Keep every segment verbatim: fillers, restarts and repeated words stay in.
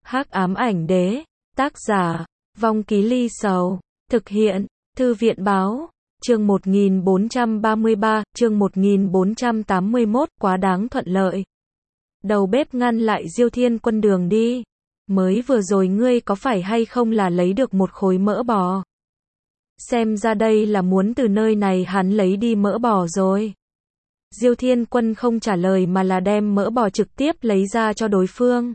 Hắc ám ảnh đế, tác giả, Vong Ký Ly Sầu, thực hiện, Thư viện báo, chương một nghìn bốn trăm ba mươi ba, chương một nghìn bốn trăm tám mươi mốt, quá đáng thuận lợi. Đầu bếp ngăn lại Diêu Thiên Quân đường đi. Mới vừa rồi ngươi có phải hay không là lấy được một khối mỡ bò? Xem ra đây là muốn từ nơi này hắn lấy đi mỡ bò rồi. Diêu Thiên Quân không trả lời mà là đem mỡ bò trực tiếp lấy ra cho đối phương.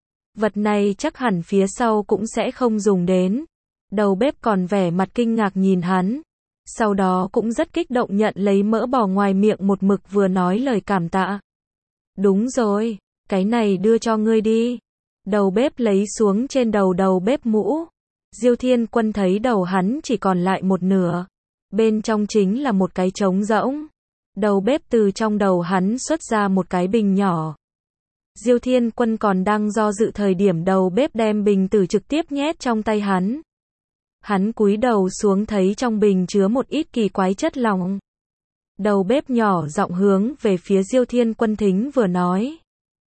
Vật này chắc hẳn phía sau cũng sẽ không dùng đến. Đầu bếp còn vẻ mặt kinh ngạc nhìn hắn. Sau đó cũng rất kích động nhận lấy mỡ bò ngoài miệng một mực vừa nói lời cảm tạ. Đúng rồi, cái này đưa cho ngươi đi. Đầu bếp lấy xuống trên đầu đầu bếp mũ. Diêu Thiên Quân thấy đầu hắn chỉ còn lại một nửa. Bên trong chính là một cái trống rỗng. Đầu bếp từ trong đầu hắn xuất ra một cái bình nhỏ. Diêu Thiên Quân còn đang do dự thời điểm đầu bếp đem bình tử trực tiếp nhét trong tay hắn. Hắn cúi đầu xuống thấy trong bình chứa một ít kỳ quái chất lỏng. Đầu bếp nhỏ giọng hướng về phía Diêu Thiên Quân thính vừa nói.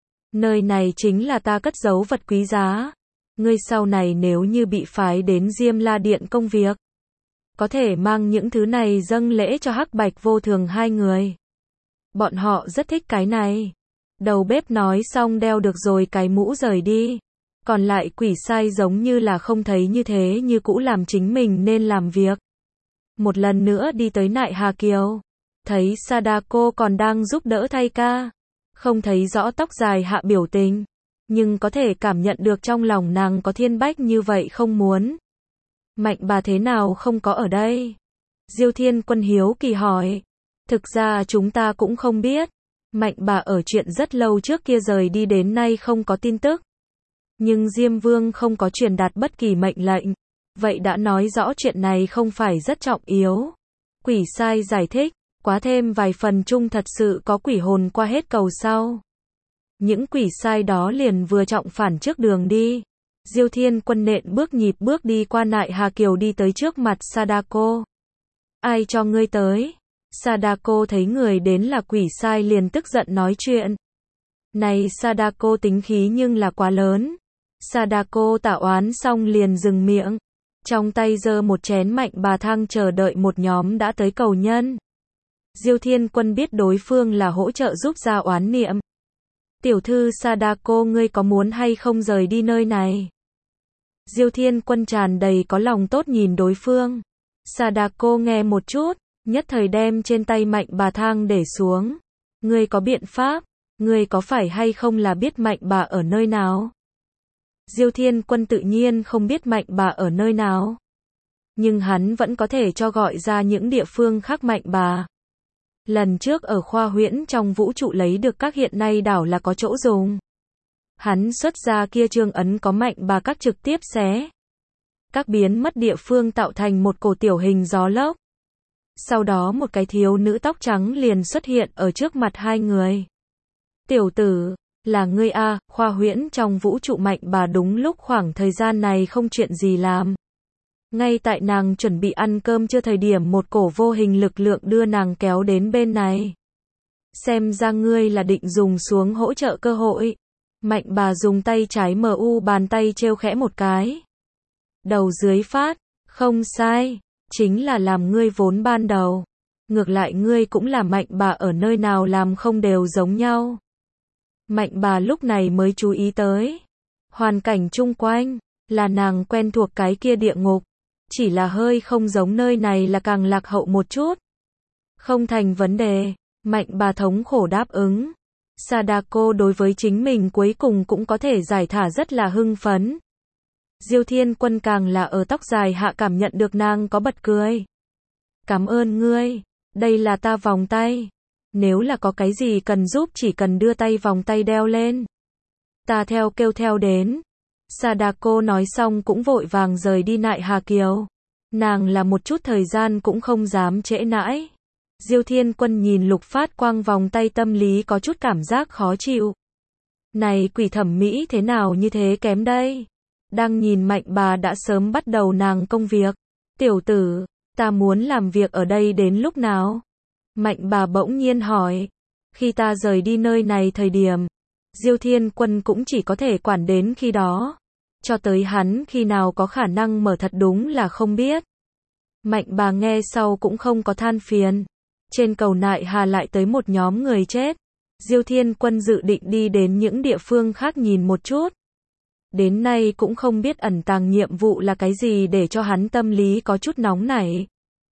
Nơi này chính là ta cất giấu vật quý giá. Ngươi sau này nếu như bị phái đến Diêm La Điện công việc, có thể mang những thứ này dâng lễ cho Hắc Bạch Vô Thường hai người. Bọn họ rất thích cái này. Đầu bếp nói xong đeo được rồi cái mũ rời đi. Còn lại quỷ sai giống như là không thấy như thế như cũ làm chính mình nên làm việc. Một lần nữa đi tới Nại Hà Kiều. Thấy Sadako còn đang giúp đỡ thay ca. Không thấy rõ tóc dài hạ biểu tình. Nhưng có thể cảm nhận được trong lòng nàng có thiên bách như vậy không muốn. Mạnh bà thế nào không có ở đây? Diêu Thiên Quân hiếu kỳ hỏi. Thực ra chúng ta cũng không biết. Mạnh bà ở chuyện rất lâu trước kia rời đi đến nay không có tin tức. Nhưng Diêm Vương không có truyền đạt bất kỳ mệnh lệnh. Vậy đã nói rõ chuyện này không phải rất trọng yếu. Quỷ sai giải thích. Quá thêm vài phần chung thật sự có quỷ hồn qua hết cầu sau. Những quỷ sai đó liền vừa trọng phản trước đường đi. Diêu Thiên Quân nện bước nhịp bước đi qua Nại Hà Kiều đi tới trước mặt Sadako. Ai cho ngươi tới? Sadako thấy người đến là quỷ sai liền tức giận nói chuyện. Này Sadako tính khí nhưng là quá lớn. Sadako tạ oán xong liền dừng miệng. Trong tay giơ một chén mạnh bà thang chờ đợi một nhóm đã tới cầu nhân. Diêu Thiên Quân biết đối phương là hỗ trợ giúp ra oán niệm. Tiểu thư Sadako ngươi có muốn hay không rời đi nơi này? Diêu Thiên Quân tràn đầy có lòng tốt nhìn đối phương. Sadako nghe một chút, nhất thời đem trên tay mạnh bà thang để xuống. Ngươi có biện pháp? Ngươi có phải hay không là biết mạnh bà ở nơi nào? Diêu Thiên Quân tự nhiên không biết mạnh bà ở nơi nào. Nhưng hắn vẫn có thể cho gọi ra những địa phương khác mạnh bà. Lần trước ở khoa huyễn trong vũ trụ lấy được các hiện nay đảo là có chỗ dùng. Hắn xuất ra kia trương ấn có mạnh bà các trực tiếp xé. Các biến mất địa phương tạo thành một cổ tiểu hình gió lốc. Sau đó một cái thiếu nữ tóc trắng liền xuất hiện ở trước mặt hai người. Tiểu tử, là ngươi a? Khoa huyễn trong vũ trụ mạnh bà đúng lúc khoảng thời gian này không chuyện gì làm. Ngay tại nàng chuẩn bị ăn cơm chưa thời điểm một cổ vô hình lực lượng đưa nàng kéo đến bên này. Xem ra ngươi là định dùng xuống hỗ trợ cơ hội. Mạnh bà dùng tay trái mờ u bàn tay trêu khẽ một cái. Đầu dưới phát, không sai, chính là làm ngươi vốn ban đầu. Ngược lại ngươi cũng là mạnh bà ở nơi nào làm không đều giống nhau. Mạnh bà lúc này mới chú ý tới. Hoàn cảnh chung quanh, là nàng quen thuộc cái kia địa ngục. Chỉ là hơi không giống nơi này là càng lạc hậu một chút. Không thành vấn đề, mạnh bà thống khổ đáp ứng. Sadako đối với chính mình cuối cùng cũng có thể giải thả rất là hưng phấn. Diêu Thiên Quân càng là ở tóc dài hạ cảm nhận được nàng có bật cười. Cảm ơn ngươi, đây là ta vòng tay. Nếu là có cái gì cần giúp chỉ cần đưa tay vòng tay đeo lên. Ta theo kêu theo đến. Sadako nói xong cũng vội vàng rời đi Nại Hà Kiều. Nàng là một chút thời gian cũng không dám trễ nãi. Diêu Thiên Quân nhìn lục phát quang vòng tay tâm lý có chút cảm giác khó chịu. Này quỷ thẩm mỹ thế nào như thế kém đây? Đang nhìn mạnh bà đã sớm bắt đầu nàng công việc. Tiểu tử, ta muốn làm việc ở đây đến lúc nào? Mạnh bà bỗng nhiên hỏi. Khi ta rời đi nơi này thời điểm, Diêu Thiên Quân cũng chỉ có thể quản đến khi đó. Cho tới hắn khi nào có khả năng mở thật đúng là không biết. Mạnh bà nghe sau cũng không có than phiền. Trên cầu Nại Hà lại tới một nhóm người chết. Diêu Thiên Quân dự định đi đến những địa phương khác nhìn một chút. Đến nay cũng không biết ẩn tàng nhiệm vụ là cái gì để cho hắn tâm lý có chút nóng nảy.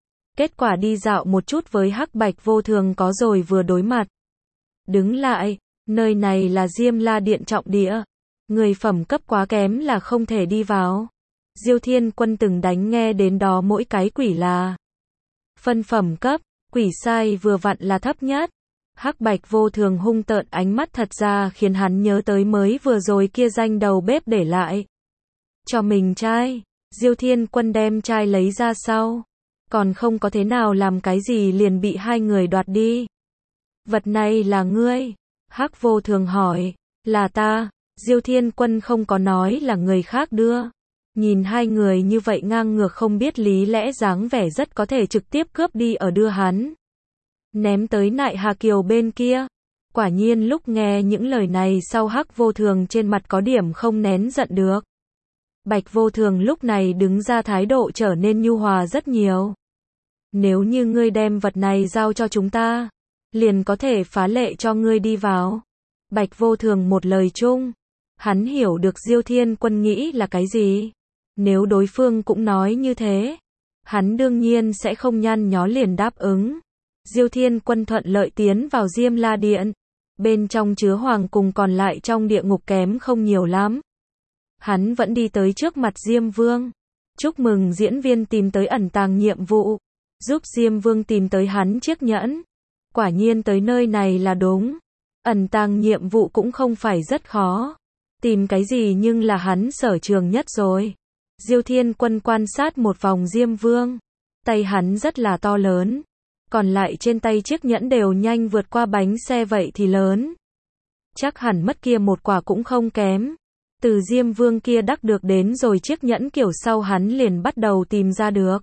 Kết quả đi dạo một chút với Hắc Bạch Vô Thường có rồi vừa đối mặt. Đứng lại, nơi này là Diêm La Điện trọng địa. Người phẩm cấp quá kém là không thể đi vào. Diêu Thiên Quân từng đánh nghe đến đó mỗi cái quỷ là phân phẩm cấp, quỷ sai vừa vặn là thấp nhất. Hắc Bạch Vô Thường hung tợn ánh mắt thật ra khiến hắn nhớ tới mới vừa rồi kia danh đầu bếp để lại cho mình chai. Diêu Thiên Quân đem chai lấy ra sau, còn không có thế nào làm cái gì liền bị hai người đoạt đi. Vật này là ngươi? Hắc Vô Thường hỏi. Là ta. Diêu Thiên Quân không có nói là người khác đưa. Nhìn hai người như vậy ngang ngược không biết lý lẽ dáng vẻ rất có thể trực tiếp cướp đi ở đưa hắn ném tới Nại Hà Kiều bên kia. Quả nhiên lúc nghe những lời này sau Hắc Vô Thường trên mặt có điểm không nén giận được. Bạch Vô Thường lúc này đứng ra thái độ trở nên nhu hòa rất nhiều. Nếu như ngươi đem vật này giao cho chúng ta, liền có thể phá lệ cho ngươi đi vào. Bạch Vô Thường một lời chung. Hắn hiểu được Diêu Thiên Quân nghĩ là cái gì. Nếu đối phương cũng nói như thế, hắn đương nhiên sẽ không nhăn nhó liền đáp ứng. Diêu Thiên Quân thuận lợi tiến vào Diêm La Điện. Bên trong chứa hoàng cùng còn lại trong địa ngục kém không nhiều lắm. Hắn vẫn đi tới trước mặt Diêm Vương. Chúc mừng diễn viên tìm tới ẩn tàng nhiệm vụ. Giúp Diêm Vương tìm tới hắn chiếc nhẫn. Quả nhiên tới nơi này là đúng. Ẩn tàng nhiệm vụ cũng không phải rất khó. Tìm cái gì nhưng là hắn sở trường nhất rồi. Diêu Thiên Quân quan sát một vòng Diêm Vương. Tay hắn rất là to lớn. Còn lại trên tay chiếc nhẫn đều nhanh vượt qua bánh xe vậy thì lớn. Chắc hẳn mất kia một quả cũng không kém. Từ Diêm Vương kia đắc được đến rồi chiếc nhẫn kiểu sau hắn liền bắt đầu tìm ra được.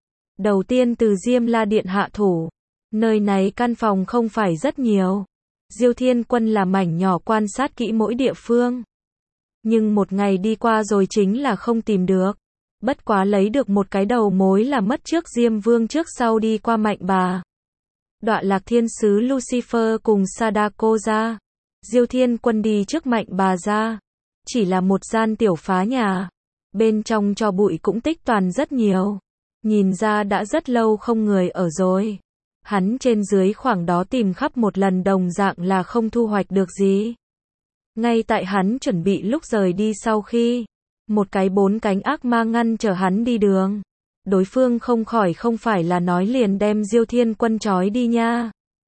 Đầu tiên từ Diêm La Điện hạ thủ. Nơi này căn phòng không phải rất nhiều. Diêu Thiên Quân là mảnh nhỏ quan sát kỹ mỗi địa phương. Nhưng một ngày đi qua rồi chính là không tìm được. Bất quá lấy được một cái đầu mối là mất trước Diêm Vương trước sau đi qua Mạnh Bà. Đọa Lạc Thiên Sứ Lucifer cùng Sadako ra. Diêu Thiên Quân đi trước Mạnh Bà ra. Chỉ là một gian tiểu phá nhà. Bên trong tro bụi cũng tích toàn rất nhiều. Nhìn ra đã rất lâu không người ở rồi. Hắn trên dưới khoảng đó tìm khắp một lần đồng dạng là không thu hoạch được gì. Ngay tại hắn chuẩn bị lúc rời đi sau khi một cái bốn cánh ác ma ngăn trở hắn đi đường. Đối phương không khỏi không phải là nói liền đem Diêu Thiên Quân trói đi nha.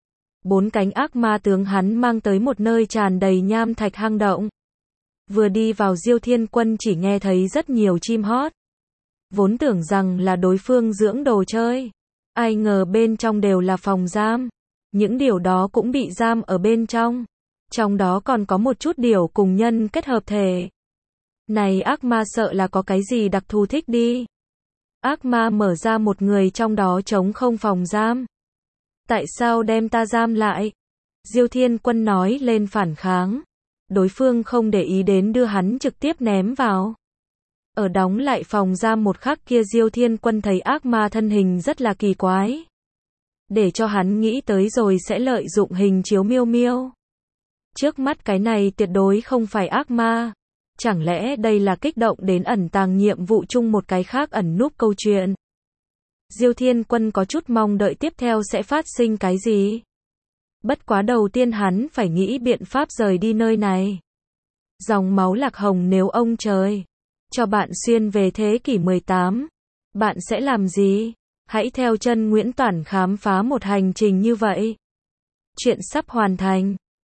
Bốn cánh ác ma tướng hắn mang tới một nơi tràn đầy nham thạch hang động. Vừa đi vào Diêu Thiên Quân chỉ nghe thấy rất nhiều chim hót. Vốn tưởng rằng là đối phương dưỡng đồ chơi. Ai ngờ bên trong đều là phòng giam. Những điều đó cũng bị giam ở bên trong. Trong đó còn có một chút điều cùng nhân kết hợp thể. Này ác ma sợ là có cái gì đặc thù thích đi. Ác ma mở ra một người trong đó trống không phòng giam. Tại sao đem ta giam lại? Diêu Thiên Quân nói lên phản kháng. Đối phương không để ý đến đưa hắn trực tiếp ném vào. Ở đóng lại phòng giam một khắc kia Diêu Thiên Quân thấy ác ma thân hình rất là kỳ quái. Để cho hắn nghĩ tới rồi sẽ lợi dụng hình chiếu miêu miêu. Trước mắt cái này tuyệt đối không phải ác ma. Chẳng lẽ đây là kích động đến ẩn tàng nhiệm vụ chung một cái khác ẩn núp câu chuyện. Diêu Thiên Quân có chút mong đợi tiếp theo sẽ phát sinh cái gì. Bất quá đầu tiên hắn phải nghĩ biện pháp rời đi nơi này. Dòng máu Lạc Hồng nếu ông trời cho bạn xuyên về thế kỷ mười tám, bạn sẽ làm gì? Hãy theo chân Nguyễn Toản khám phá một hành trình như vậy. Chuyện sắp hoàn thành.